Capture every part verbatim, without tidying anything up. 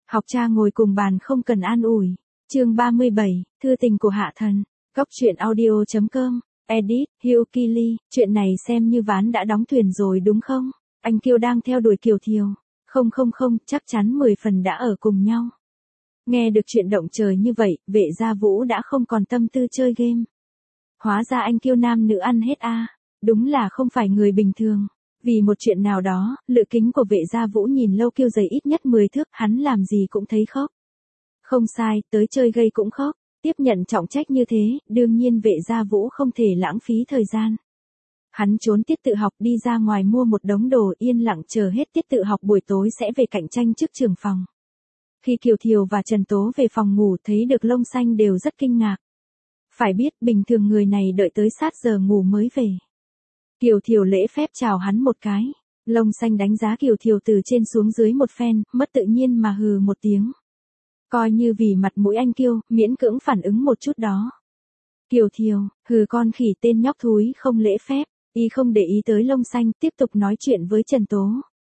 Học cha ngồi cùng bàn không cần an ủi. Chương ba mươi bảy, thư tình của Hạ Thần. Góc truyện audio chấm com. Edit, Hugh Keely, chuyện này xem như ván đã đóng thuyền rồi đúng không? Anh Kiêu đang theo đuổi Kiều Thiều. Không không không, chắc chắn mười phần đã ở cùng nhau. Nghe được chuyện động trời như vậy, Vệ Gia Vũ đã không còn tâm tư chơi game. Hóa ra anh Kiêu nam nữ ăn hết a, à. Đúng là không phải người bình thường. Vì một chuyện nào đó, lự kính của Vệ Gia Vũ nhìn Lâu Kiêu dày ít nhất mười thước, hắn làm gì cũng thấy khóc. Không sai, tới chơi gây cũng khóc. Tiếp nhận trọng trách như thế, đương nhiên Vệ Gia Vũ không thể lãng phí thời gian. Hắn trốn tiết tự học đi ra ngoài mua một đống đồ, yên lặng chờ hết tiết tự học buổi tối sẽ về cạnh tranh trước trường phòng. Khi Kiều Thiều và Trần Tố về phòng ngủ thấy được Lông Xanh đều rất kinh ngạc. Phải biết bình thường người này đợi tới sát giờ ngủ mới về. Kiều Thiều lễ phép chào hắn một cái. Lông Xanh đánh giá Kiều Thiều từ trên xuống dưới một phen, mất tự nhiên mà hừ một tiếng. Coi như vì mặt mũi anh Kiêu, miễn cưỡng phản ứng một chút đó. Kiều Thiều, hừ con khỉ tên nhóc thúi không lễ phép, y không để ý tới Lông Xanh, tiếp tục nói chuyện với Trần Tố.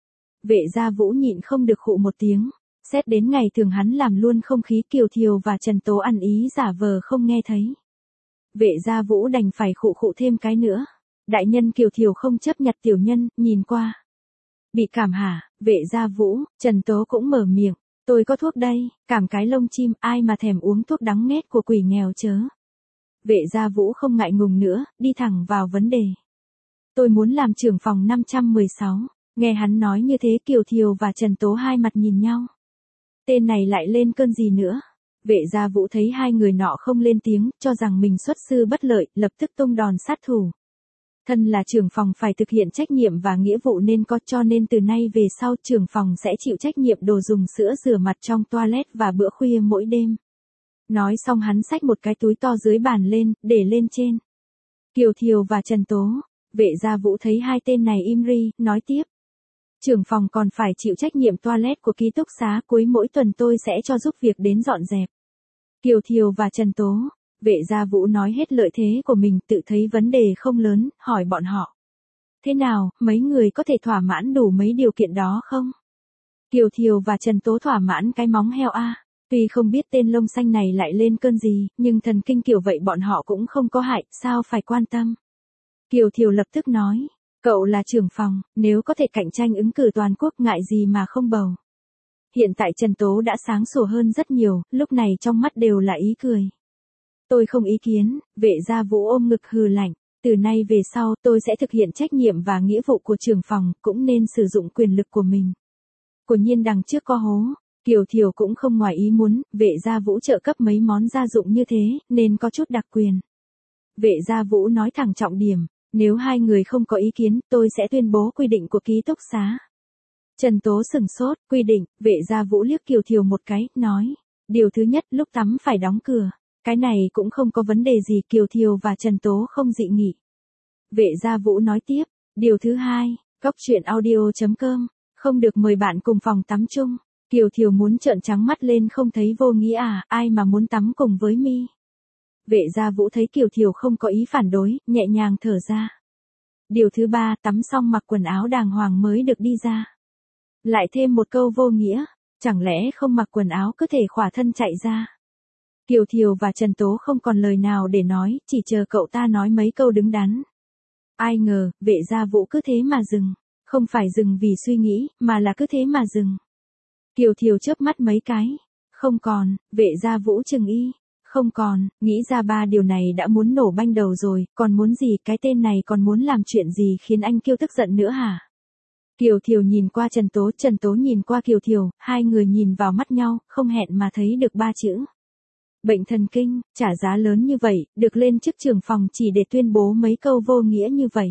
Vệ Gia Vũ nhịn không được khụ một tiếng. Xét đến ngày thường hắn làm luôn không khí, Kiều Thiều và Trần Tố ăn ý giả vờ không nghe thấy. Vệ Gia Vũ đành phải khụ khụ thêm cái nữa. Đại nhân Kiều Thiều không chấp nhặt tiểu nhân, nhìn qua. Bị cảm hả? Vệ Gia Vũ, Trần Tố cũng mở miệng. Tôi có thuốc đây, cảm cái lông chim, ai mà thèm uống thuốc đắng nghét của quỷ nghèo chớ. Vệ Gia Vũ không ngại ngùng nữa, đi thẳng vào vấn đề. Tôi muốn làm trưởng phòng năm trăm mười sáu. Nghe hắn nói như thế, Kiều Thiều và Trần Tố hai mặt nhìn nhau. Tên này lại lên cơn gì nữa? Vệ Gia Vũ thấy hai người nọ không lên tiếng, cho rằng mình xuất sư bất lợi, lập tức tung đòn sát thủ. Thân là trưởng phòng phải thực hiện trách nhiệm và nghĩa vụ nên có, cho nên từ nay về sau trưởng phòng sẽ chịu trách nhiệm đồ dùng sữa rửa mặt trong toilet và bữa khuya mỗi đêm. Nói xong hắn xách một cái túi to dưới bàn lên, để lên trên. Kiều Thiều và Trần Tố. Vệ Gia Vũ thấy hai tên này im ri, nói tiếp. Trưởng phòng còn phải chịu trách nhiệm toilet của ký túc xá, cuối mỗi tuần tôi sẽ cho giúp việc đến dọn dẹp. Kiều Thiều và Trần Tố. Vệ Gia Vũ nói hết lợi thế của mình, tự thấy vấn đề không lớn, hỏi bọn họ. Thế nào, mấy người có thể thỏa mãn đủ mấy điều kiện đó không? Kiều Thiều và Trần Tố thỏa mãn cái móng heo a. À. Tuy không biết tên Lông Xanh này lại lên cơn gì, nhưng thần kinh kiểu vậy bọn họ cũng không có hại, sao phải quan tâm. Kiều Thiều lập tức nói. Cậu là trưởng phòng, nếu có thể cạnh tranh ứng cử toàn quốc ngại gì mà không bầu. Hiện tại Trần Tố đã sáng sủa hơn rất nhiều, lúc này trong mắt đều là ý cười. Tôi không ý kiến, Vệ Gia Vũ ôm ngực hừ lạnh. Từ nay về sau tôi sẽ thực hiện trách nhiệm và nghĩa vụ của trưởng phòng, cũng nên sử dụng quyền lực của mình. Của nhiên đằng trước có hố, Kiều Thiều cũng không ngoài ý muốn, Vệ Gia Vũ trợ cấp mấy món gia dụng như thế, nên có chút đặc quyền. Vệ Gia Vũ nói thẳng trọng điểm. Nếu hai người không có ý kiến, tôi sẽ tuyên bố quy định của ký túc xá. Trần Tố sửng sốt, quy định, Vệ Gia Vũ liếc Kiều Thiều một cái, nói. Điều thứ nhất, lúc tắm phải đóng cửa. Cái này cũng không có vấn đề gì, Kiều Thiều và Trần Tố không dị nghị. Vệ Gia Vũ nói tiếp, điều thứ hai, góc truyện audio chấm com, không được mời bạn cùng phòng tắm chung. Kiều Thiều muốn trợn trắng mắt lên không thấy vô nghĩa à, ai mà muốn tắm cùng với mi. Vệ Gia Vũ thấy Kiều Thiều không có ý phản đối, nhẹ nhàng thở ra. Điều thứ ba, tắm xong mặc quần áo đàng hoàng mới được đi ra. Lại thêm một câu vô nghĩa, chẳng lẽ không mặc quần áo cứ thể khỏa thân chạy ra. Kiều Thiều và Trần Tố không còn lời nào để nói, chỉ chờ cậu ta nói mấy câu đứng đắn. Ai ngờ, Vệ Gia Vũ cứ thế mà dừng, không phải dừng vì suy nghĩ, mà là cứ thế mà dừng. Kiều Thiều chớp mắt mấy cái, không còn, Vệ Gia Vũ chừng y. Không còn, nghĩ ra ba điều này đã muốn nổ banh đầu rồi, còn muốn gì, cái tên này còn muốn làm chuyện gì khiến anh Kiêu tức giận nữa hả? Kiều Thiều nhìn qua Trần Tố, Trần Tố nhìn qua Kiều Thiều, hai người nhìn vào mắt nhau, không hẹn mà thấy được ba chữ. Bệnh thần kinh, trả giá lớn như vậy, được lên chức trưởng phòng chỉ để tuyên bố mấy câu vô nghĩa như vậy.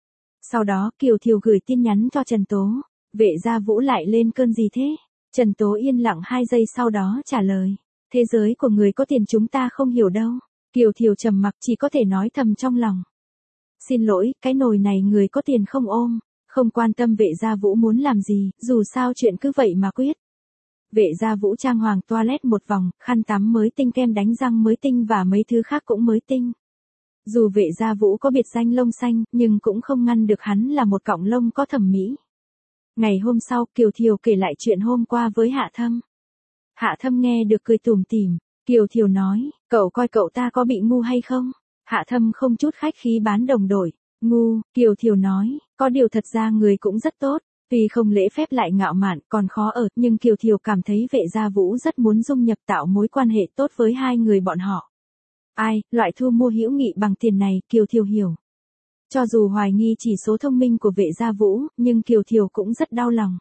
Sau đó Kiều Thiều gửi tin nhắn cho Trần Tố, Vệ Gia Vũ lại lên cơn gì thế? Trần Tố yên lặng hai giây sau đó trả lời. Thế giới của người có tiền chúng ta không hiểu đâu. Kiều Thiều trầm mặc chỉ có thể nói thầm trong lòng. Xin lỗi, cái nồi này người có tiền không ôm. Không quan tâm Vệ Gia Vũ muốn làm gì, dù sao chuyện cứ vậy mà quyết. Vệ Gia Vũ trang hoàng toilet một vòng, khăn tắm mới tinh, kem đánh răng mới tinh và mấy thứ khác cũng mới tinh. Dù Vệ Gia Vũ có biệt danh Lông Xanh, nhưng cũng không ngăn được hắn là một cọng lông có thẩm mỹ. Ngày hôm sau, Kiều Thiều kể lại chuyện hôm qua với Hạ Thâm. Hạ Thâm nghe được cười tủm tỉm, Kiều Thiều nói, cậu coi cậu ta có bị ngu hay không? Hạ Thâm không chút khách khí bán đồng đổi, ngu, Kiều Thiều nói, có điều thật ra người cũng rất tốt, tuy không lễ phép lại ngạo mạn còn khó ở, nhưng Kiều Thiều cảm thấy Vệ Gia Vũ rất muốn dung nhập tạo mối quan hệ tốt với hai người bọn họ. Ai, loại thu mua hữu nghị bằng tiền này, Kiều Thiều hiểu. Cho dù hoài nghi chỉ số thông minh của Vệ Gia Vũ, nhưng Kiều Thiều cũng rất đau lòng.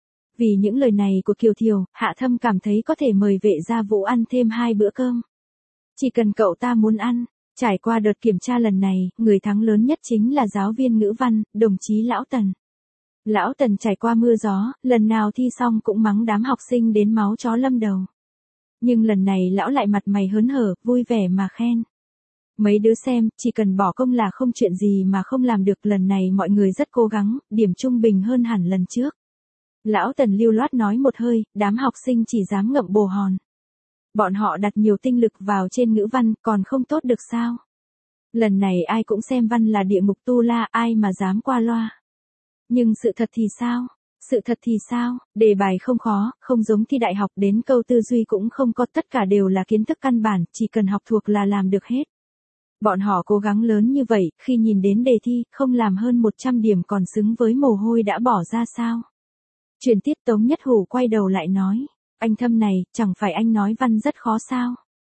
Vì những lời này của Kiều Thiều, Hạ Thâm cảm thấy có thể mời Vệ Gia Vũ ăn thêm hai bữa cơm. Chỉ cần cậu ta muốn ăn. Trải qua đợt kiểm tra lần này, người thắng lớn nhất chính là giáo viên ngữ văn, đồng chí Lão Tần. Lão Tần trải qua mưa gió, lần nào thi xong cũng mắng đám học sinh đến máu chó lâm đầu. Nhưng lần này lão lại mặt mày hớn hở, vui vẻ mà khen. Mấy đứa xem, chỉ cần bỏ công là không chuyện gì mà không làm được, lần này mọi người rất cố gắng, điểm trung bình hơn hẳn lần trước. Lão Tần lưu loát nói một hơi, đám học sinh chỉ dám ngậm bồ hòn. Bọn họ đặt nhiều tinh lực vào trên ngữ văn, còn không tốt được sao? Lần này ai cũng xem văn là địa ngục tu la, ai mà dám qua loa. Nhưng sự thật thì sao? Sự thật thì sao? Đề bài không khó, không giống thi đại học, đến câu tư duy cũng không có, tất cả đều là kiến thức căn bản, chỉ cần học thuộc là làm được hết. Bọn họ cố gắng lớn như vậy, khi nhìn đến đề thi, không làm hơn một trăm điểm còn xứng với mồ hôi đã bỏ ra sao? Truyền tiết Tống Nhất Hủ quay đầu lại nói, anh Thâm này, chẳng phải anh nói văn rất khó sao?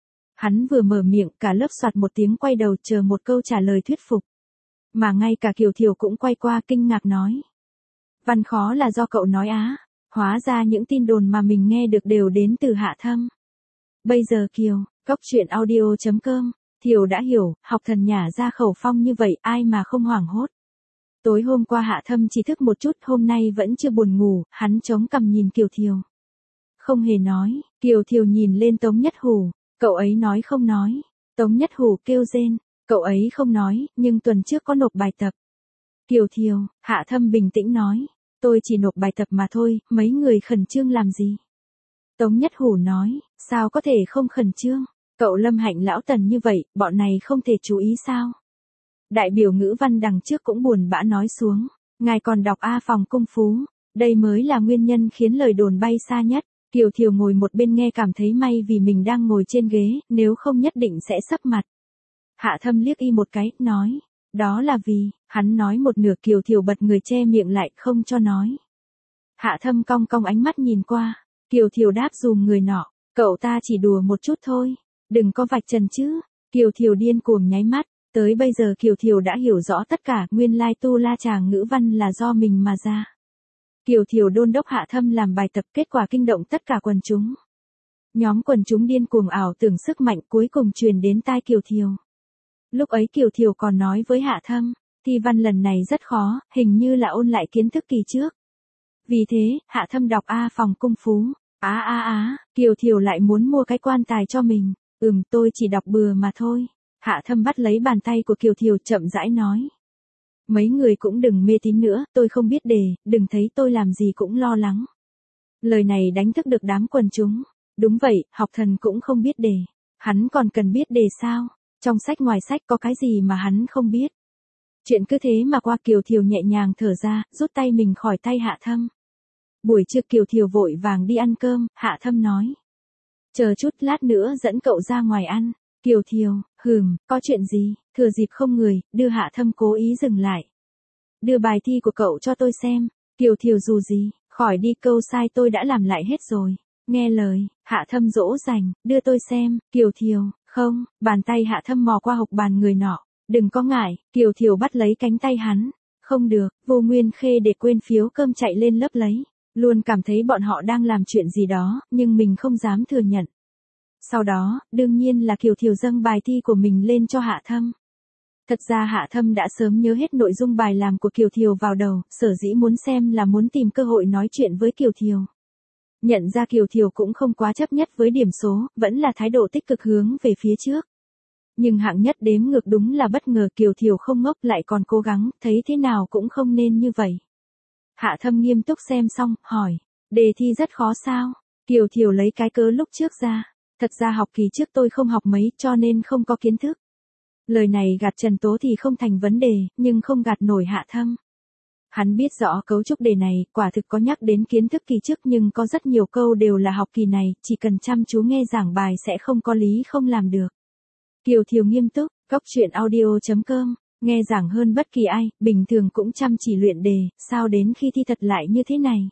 Hắn vừa mở miệng, cả lớp soạt một tiếng quay đầu chờ một câu trả lời thuyết phục. Mà ngay cả Kiều Thiều cũng quay qua kinh ngạc nói. Văn khó là do cậu nói á, hóa ra những tin đồn mà mình nghe được đều đến từ Hạ Thâm. Bây giờ Kiều, Cốc Truyện Audio chấm com, Thiều đã hiểu, học thần nhả ra khẩu phong như vậy ai mà không hoảng hốt. Tối hôm qua Hạ Thâm chỉ thức một chút, hôm nay vẫn chưa buồn ngủ, hắn chống cằm nhìn Kiều Thiều. Không hề nói, Kiều Thiều nhìn lên Tống Nhất Hủ, cậu ấy nói không nói. Tống Nhất Hủ kêu rên, cậu ấy không nói, nhưng tuần trước có nộp bài tập. Kiều Thiều, Hạ Thâm bình tĩnh nói, tôi chỉ nộp bài tập mà thôi, mấy người khẩn trương làm gì? Tống Nhất Hủ nói, sao có thể không khẩn trương, cậu Lâm Hạnh Lão Tần như vậy, bọn này không thể chú ý sao? Đại biểu ngữ văn đằng trước cũng buồn bã nói xuống, ngài còn đọc A Phòng Cung Phú, đây mới là nguyên nhân khiến lời đồn bay xa nhất. Kiều Thiều ngồi một bên nghe cảm thấy may vì mình đang ngồi trên ghế, nếu không nhất định sẽ sấp mặt. Hạ Thâm liếc y một cái, nói, đó là vì, hắn nói một nửa Kiều Thiều bật người che miệng lại không cho nói. Hạ Thâm cong cong ánh mắt nhìn qua, Kiều Thiều đáp dùm người nọ, cậu ta chỉ đùa một chút thôi, đừng có vạch trần chứ. Kiều Thiều điên cuồng nháy mắt, tới bây giờ Kiều Thiều đã hiểu rõ tất cả, nguyên lai tu la chàng ngữ văn là do mình mà ra. Kiều Thiều đôn đốc Hạ Thâm làm bài tập, kết quả kinh động tất cả quần chúng. Nhóm quần chúng điên cuồng ảo tưởng sức mạnh cuối cùng truyền đến tai Kiều Thiều. Lúc ấy Kiều Thiều còn nói với Hạ Thâm, thi văn lần này rất khó, hình như là ôn lại kiến thức kỳ trước. Vì thế, Hạ Thâm đọc A Phòng Cung Phú, á á á, Kiều Thiều lại muốn mua cái quan tài cho mình, ừm tôi chỉ đọc bừa mà thôi. Hạ Thâm bắt lấy bàn tay của Kiều Thiều chậm rãi nói. Mấy người cũng đừng mê tín nữa, tôi không biết đề, đừng thấy tôi làm gì cũng lo lắng. Lời này đánh thức được đám quần chúng. Đúng vậy, học thần cũng không biết đề. Hắn còn cần biết đề sao? Trong sách ngoài sách có cái gì mà hắn không biết? Chuyện cứ thế mà qua. Kiều Thiều nhẹ nhàng thở ra, rút tay mình khỏi tay Hạ Thâm. Buổi trưa Kiều Thiều vội vàng đi ăn cơm, Hạ Thâm nói. Chờ chút lát nữa dẫn cậu ra ngoài ăn. Kiều Thiều, hừm, có chuyện gì? Thừa dịp không người, đưa Hạ Thâm cố ý dừng lại. Đưa bài thi của cậu cho tôi xem. Kiều Thiều dù gì, khỏi đi, câu sai tôi đã làm lại hết rồi. Nghe lời, Hạ Thâm dỗ dành, đưa tôi xem. Kiều Thiều, không, bàn tay Hạ Thâm mò qua hộc bàn người nọ. Đừng có ngại, Kiều Thiều bắt lấy cánh tay hắn. Không được, Vô Nguyên Khê để quên phiếu cơm chạy lên lớp lấy. Luôn cảm thấy bọn họ đang làm chuyện gì đó, nhưng mình không dám thừa nhận. Sau đó, đương nhiên là Kiều Thiều dâng bài thi của mình lên cho Hạ Thâm. Thật ra Hạ Thâm đã sớm nhớ hết nội dung bài làm của Kiều Thiều vào đầu, sở dĩ muốn xem là muốn tìm cơ hội nói chuyện với Kiều Thiều. Nhận ra Kiều Thiều cũng không quá chấp nhất với điểm số, vẫn là thái độ tích cực hướng về phía trước. Nhưng hạng nhất đếm ngược đúng là bất ngờ, Kiều Thiều không ngốc lại còn cố gắng, thấy thế nào cũng không nên như vậy. Hạ Thâm nghiêm túc xem xong, hỏi, đề thi rất khó sao? Kiều Thiều lấy cái cớ lúc trước ra. Thật ra học kỳ trước tôi không học mấy cho nên không có kiến thức. Lời này gạt Trần Tố thì không thành vấn đề, nhưng không gạt nổi Hạ Thâm. Hắn biết rõ cấu trúc đề này, quả thực có nhắc đến kiến thức kỳ trước nhưng có rất nhiều câu đều là học kỳ này, chỉ cần chăm chú nghe giảng bài sẽ không có lý không làm được. Kiều Thiều nghiêm túc, Cóc truyện audio chấm com, nghe giảng hơn bất kỳ ai, bình thường cũng chăm chỉ luyện đề, sao đến khi thi thật lại như thế này?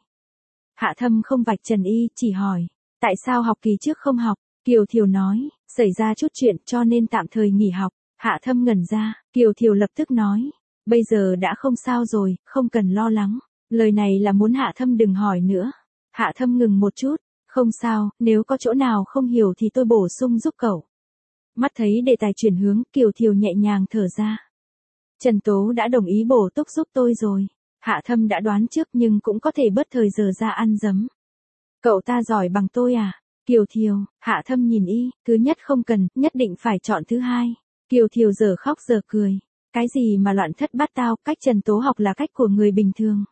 Hạ Thâm không vạch trần y, chỉ hỏi, tại sao học kỳ trước không học? Kiều Thiều nói, xảy ra chút chuyện cho nên tạm thời nghỉ học. Hạ Thâm ngẩn ra, Kiều Thiều lập tức nói, bây giờ đã không sao rồi, không cần lo lắng. Lời này là muốn Hạ Thâm đừng hỏi nữa. Hạ Thâm ngừng một chút, không sao, nếu có chỗ nào không hiểu thì tôi bổ sung giúp cậu. Mắt thấy đề tài chuyển hướng, Kiều Thiều nhẹ nhàng thở ra. Trần Tố đã đồng ý bổ túc giúp tôi rồi. Hạ Thâm đã đoán trước nhưng cũng có thể bớt thời giờ ra ăn dấm. Cậu ta giỏi bằng tôi à? Kiều Thiều, Hạ Thâm nhìn y, thứ nhất không cần, nhất định phải chọn thứ hai. Kiều Thiều giờ khóc giờ cười. Cái gì mà loạn thất bát tao, cách Trần Tố học là cách của người bình thường.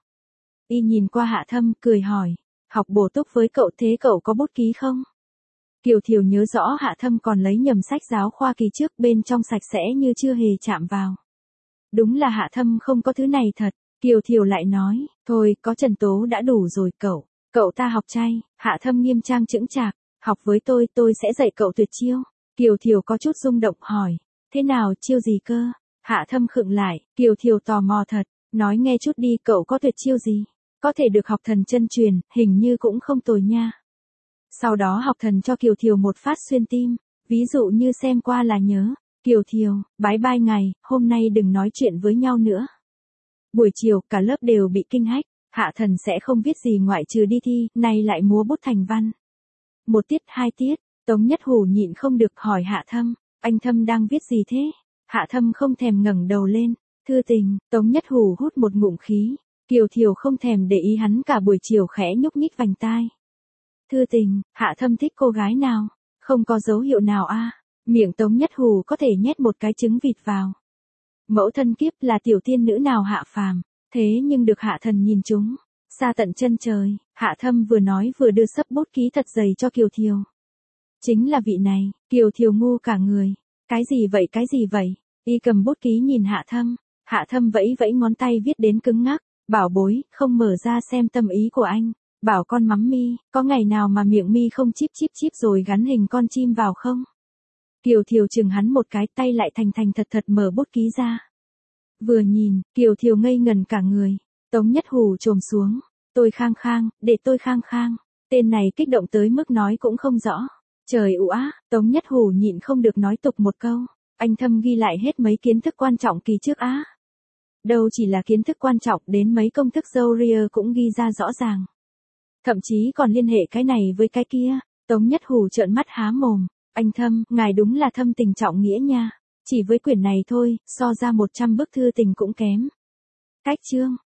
Y nhìn qua Hạ Thâm, cười hỏi, học bổ túc với cậu thế cậu có bút ký không? Kiều Thiều nhớ rõ Hạ Thâm còn lấy nhầm sách giáo khoa kỳ trước, bên trong sạch sẽ như chưa hề chạm vào. Đúng là Hạ Thâm không có thứ này thật. Kiều Thiều lại nói, thôi, có Trần Tố đã đủ rồi cậu. Cậu ta học chay. Hạ Thâm nghiêm trang chững chạc, học với tôi, tôi sẽ dạy cậu tuyệt chiêu. Kiều Thiều có chút rung động hỏi, thế nào, chiêu gì cơ? Hạ Thâm khựng lại, Kiều Thiều tò mò thật, nói nghe chút đi, cậu có tuyệt chiêu gì? Có thể được học thần chân truyền, hình như cũng không tồi nha. Sau đó học thần cho Kiều Thiều một phát xuyên tim, ví dụ như xem qua là nhớ. Kiều Thiều, bái bai ngày, hôm nay đừng nói chuyện với nhau nữa. Buổi chiều, cả lớp đều bị kinh hách, Hạ Thần sẽ không viết gì ngoại trừ đi thi, nay lại múa bút thành văn. Một tiết, hai tiết, Tống Nhất Hủ nhịn không được hỏi Hạ Thâm, anh Thâm đang viết gì thế? Hạ Thâm không thèm ngẩng đầu lên, thư tình. Tống Nhất Hủ hút một ngụm khí, Kiều Thiều không thèm để ý hắn, cả buổi chiều khẽ nhúc nhích vành tai. Thư tình, Hạ Thâm thích cô gái nào? Không có dấu hiệu nào a. À. Miệng Tống Nhất Hủ có thể nhét một cái trứng vịt vào. Mẫu thân kiếp là tiểu tiên nữ nào hạ phàm, thế nhưng được Hạ Thần nhìn chúng. Xa tận chân trời, Hạ Thâm vừa nói vừa đưa sấp bút ký thật dày cho Kiều Thiều. Chính là vị này. Kiều Thiều ngu cả người. Cái gì vậy, cái gì vậy? Y cầm bút ký nhìn Hạ Thâm. Hạ Thâm vẫy vẫy ngón tay viết đến cứng ngắc. Bảo bối, không mở ra xem tâm ý của anh. Bảo con mắm mi, có ngày nào mà miệng mi không chíp chíp chíp rồi gắn hình con chim vào không? Kiều Thiều chừng hắn một cái, tay lại thành thành thật thật mở bút ký ra. Vừa nhìn, Kiều Thiều ngây ngần cả người. Tống Nhất Hủ chồm xuống. Tôi khang khang, để tôi khang khang. Tên này kích động tới mức nói cũng không rõ. Trời ụ á, Tống Nhất Hủ nhịn không được nói tục một câu. Anh Thâm ghi lại hết mấy kiến thức quan trọng kỳ trước á. Đâu chỉ là kiến thức quan trọng, đến mấy công thức Fourier cũng ghi ra rõ ràng. Thậm chí còn liên hệ cái này với cái kia. Tống Nhất Hủ trợn mắt há mồm. Anh Thâm, ngài đúng là thâm tình trọng nghĩa nha. Chỉ với quyển này thôi, so ra một trăm bức thư tình cũng kém. Cách chương.